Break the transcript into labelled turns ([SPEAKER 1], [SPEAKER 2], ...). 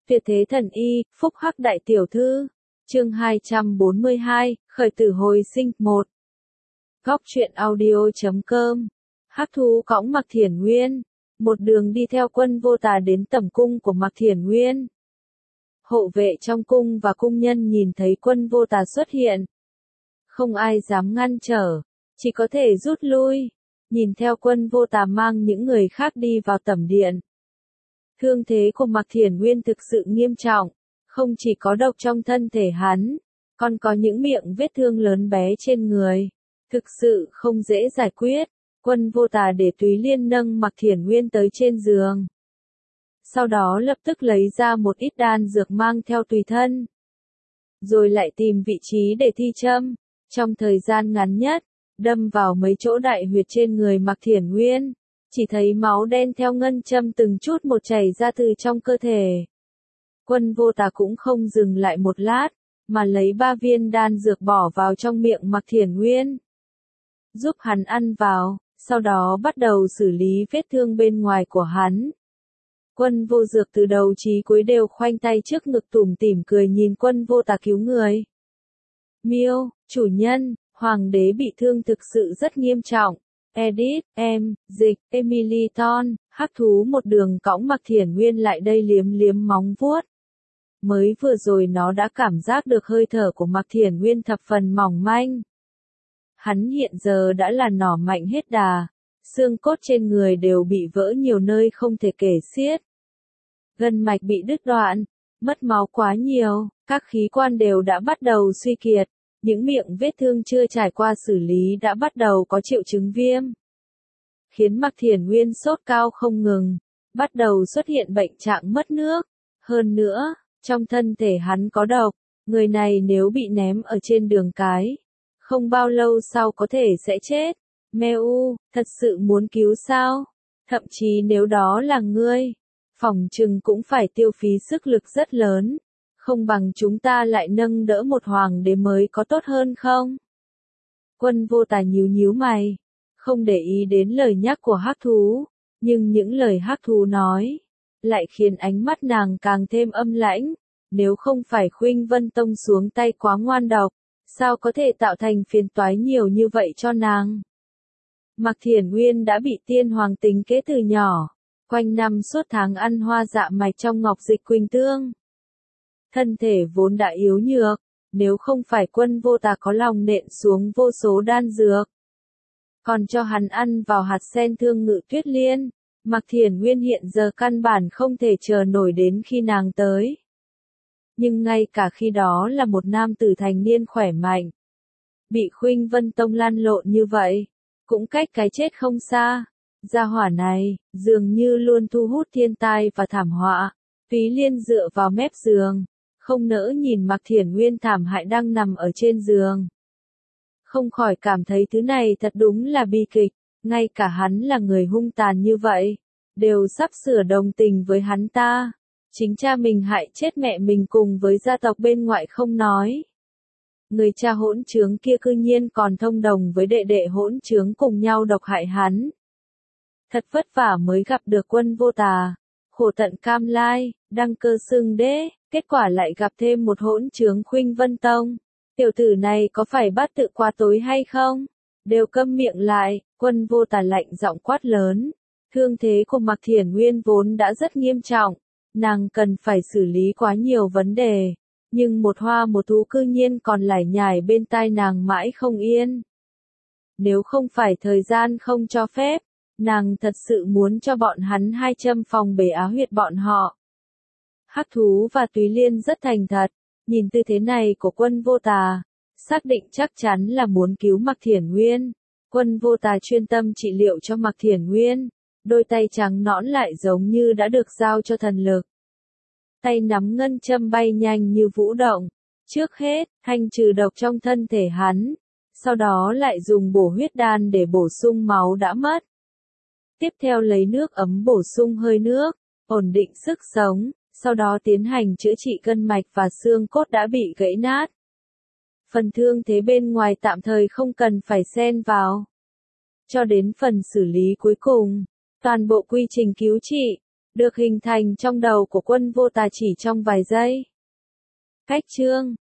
[SPEAKER 1] Tuyệt thế thần y, phúc hắc đại tiểu thư. Chương 242, khởi tử hồi sinh 1. Góc truyện audio.com. Hắc thú cõng Mạc Thiển Nguyên, một đường đi theo Quân Vô Tà đến tẩm cung của Mạc Thiển Nguyên. Hộ vệ trong cung và cung nhân nhìn thấy Quân Vô Tà xuất hiện, không ai dám ngăn trở, chỉ có thể rút lui, nhìn theo Quân Vô Tà mang những người khác đi vào tẩm điện. Thương thế của Mạc Thiển Nguyên thực sự nghiêm trọng, không chỉ có độc trong thân thể hắn, còn có những miệng vết thương lớn bé trên người, thực sự không dễ giải quyết. Quân Vô Tà để Túy Liên nâng Mạc Thiển Nguyên tới trên giường. Sau đó lập tức lấy ra một ít đan dược mang theo tùy thân. Rồi lại tìm vị trí để thi châm, trong thời gian ngắn nhất, đâm vào mấy chỗ đại huyệt trên người Mạc Thiển Nguyên. Chỉ thấy máu đen theo ngân châm từng chút một chảy ra từ trong cơ thể. Quân Vô Tà cũng không dừng lại một lát, mà lấy 3 viên đan dược bỏ vào trong miệng Mạc Thiển Nguyên. Giúp hắn ăn vào, sau đó bắt đầu xử lý vết thương bên ngoài của hắn. Quân Vô Dược từ đầu chí cuối đều khoanh tay trước ngực tủm tỉm cười nhìn Quân Vô Tà cứu người. Miêu, chủ nhân, hoàng đế bị thương thực sự rất nghiêm trọng. Edit, dịch, Emily Ton, hắc thú một đường cõng Mạc Thiển Nguyên lại đây liếm liếm móng vuốt. Mới vừa rồi nó đã cảm giác được hơi thở của Mạc Thiển Nguyên thập phần mỏng manh. Hắn hiện giờ đã là nỏ mạnh hết đà, xương cốt trên người đều bị vỡ nhiều nơi không thể kể xiết. Gân mạch bị đứt đoạn, mất máu quá nhiều, các khí quan đều đã bắt đầu suy kiệt. Những miệng vết thương chưa trải qua xử lý đã bắt đầu có triệu chứng viêm. Khiến Mạc Thiển Nguyên sốt cao không ngừng, bắt đầu xuất hiện bệnh trạng mất nước. Hơn nữa, trong thân thể hắn có độc, người này nếu bị ném ở trên đường cái, không bao lâu sau có thể sẽ chết. Mêu, thật sự muốn cứu sao? Thậm chí nếu đó là ngươi, phỏng chừng cũng phải tiêu phí sức lực rất lớn. Không bằng chúng ta lại nâng đỡ một hoàng đế mới có tốt hơn không? Quân Vô Tà nhíu nhíu mày, không để ý đến lời nhắc của hắc thú, nhưng những lời hắc thú nói, lại khiến ánh mắt nàng càng thêm âm lãnh. Nếu không phải Khuynh Vân Tông xuống tay quá ngoan độc, sao có thể tạo thành phiền toái nhiều như vậy cho nàng? Mạc Thiển Nguyên đã bị tiên hoàng tính kế từ nhỏ, quanh năm suốt tháng ăn hoa dạ mạch trong ngọc dịch quỳnh tương. Thân thể vốn đã yếu nhược, nếu không phải Quân Vô Tà có lòng nện xuống vô số đan dược, còn cho hắn ăn vào hạt sen thương ngự tuyết liên, Mạc Thiển Nguyên hiện giờ căn bản không thể chờ nổi đến khi nàng tới. Nhưng ngay cả khi đó là một nam tử thành niên khỏe mạnh, bị Khuynh Vân Tông lăn lộn như vậy, cũng cách cái chết không xa. Gia hỏa này, dường như luôn thu hút thiên tai và thảm họa. Túy Liên dựa vào mép giường, không nỡ nhìn Mạc Thiển Nguyên thảm hại đang nằm ở trên giường. Không khỏi cảm thấy thứ này thật đúng là bi kịch, ngay cả hắn là người hung tàn như vậy, đều sắp sửa đồng tình với hắn ta. Chính cha mình hại chết mẹ mình cùng với gia tộc bên ngoại không nói. Người cha hỗn trướng kia cư nhiên còn thông đồng với đệ đệ hỗn trướng cùng nhau độc hại hắn. Thật vất vả mới gặp được Quân Vô Tà, khổ tận cam lai, đăng cơ xưng đế, kết quả lại gặp thêm một hỗn trướng Khuynh Vân Tông. Tiểu tử này có phải bát tự qua tối hay không? Đều câm miệng lại. Quân Vô Tà lạnh giọng quát lớn. Thương thế của Mạc Thiển Nguyên vốn đã rất nghiêm trọng, nàng cần phải xử lý quá nhiều vấn đề, nhưng một hoa một thú cư nhiên còn lải nhải bên tai nàng mãi không yên. Nếu không phải thời gian không cho phép, nàng thật sự muốn cho bọn hắn 2 châm phòng bể á huyệt bọn họ. Hắc thú và Túy Liên rất thành thật, nhìn tư thế này của Quân Vô Tà, xác định chắc chắn là muốn cứu Mạc Thiển Nguyên. Quân Vô Tà chuyên tâm trị liệu cho Mạc Thiển Nguyên, đôi tay trắng nõn lại giống như đã được giao cho thần lực. Tay nắm ngân châm bay nhanh như vũ động, trước hết, thanh trừ độc trong thân thể hắn, sau đó lại dùng bổ huyết đan để bổ sung máu đã mất. Tiếp theo lấy nước ấm bổ sung hơi nước, ổn định sức sống, sau đó tiến hành chữa trị gân mạch và xương cốt đã bị gãy nát. Phần thương thế bên ngoài tạm thời không cần phải xen vào. Cho đến phần xử lý cuối cùng, toàn bộ quy trình cứu trị, được hình thành trong đầu của Quân Vô Tà chỉ trong vài giây. Khách chương